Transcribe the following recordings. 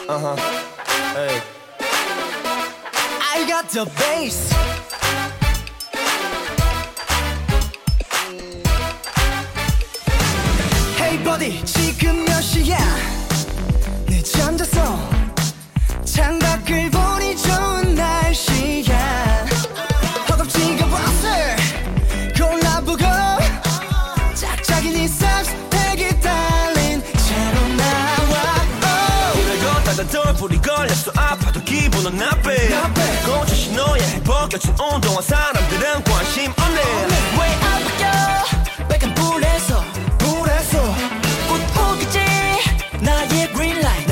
Hey. I got the bass. Hey buddy, 지금 몇 시야? 늦잠 잤어. 창밖을 보니 좋은 날씨야. 허겁지겁 버스 골라보고 짝짝이 네 삽스 백이 달린 채로 나와. 불을 걷다가 돌불이 걸렸어. 아파도 기분은 나쁘. 고쳐 신호에 벗겨진 운동화 사람들은 관심 없네. 왜 안 바뀌어 빨간 불에서 꽃 오겠지 나의 green light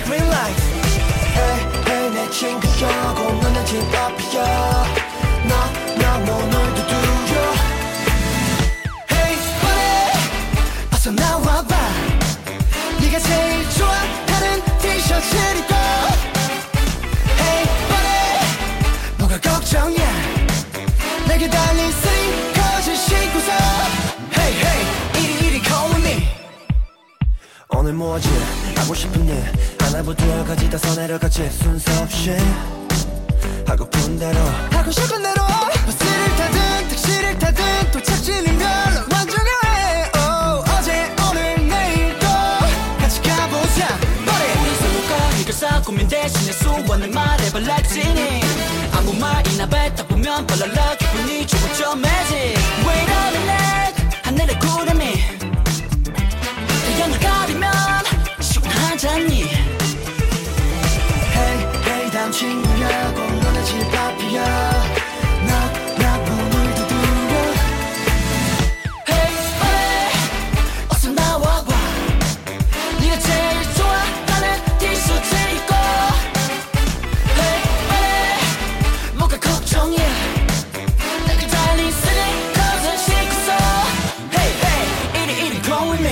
Hey, hey, 내 친구야 곧 너네 집 앞이야. 나 문을 두드려. Hey buddy 어서 나와봐. 네가 제일 좋아하는 티셔츠를 입고. Hey buddy 뭐가 걱정이야. 내게 달린 스니커즈 신고서. Hey hey 이리 come with me. 오늘 뭐하지? 하고 싶은 일 하나부터 여기까지 다 내려가지 순서 없이 하고픈 대로 하고 싶은 대로 버스를 타든 택시를 타든 도착지는 별로 완전해. 어제 오늘 내일도 같이 가보자. 우리 서로가 해결사 고민 대신에 수원을 말해봐 like 지니. 아무 말이나 뱉다 보면 발랄라 기분이 조금 좀 매지. Wait a minute 하늘의 구름이 태양을 가리면 시원하잖니. Hey, hey, 다음 친구야 곧 너네 집 앞이야. 나 문을 두드려. Hey buddy 어서 나와봐. 네가 제일 좋아하는 티셔츠 입고. Hey buddy 뭐가 걱정이야. 내게 달린 스니커즈 신고서. Hey hey 이리 come with me.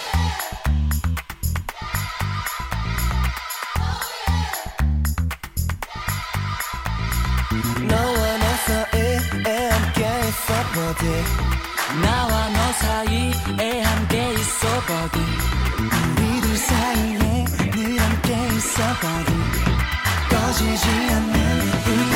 너와 나 사이에 함께 있었거든. 나와 너 사이에 함께 있어 버디. 우리들 사이에 늘 함께 있었거든. 꺼지지 않는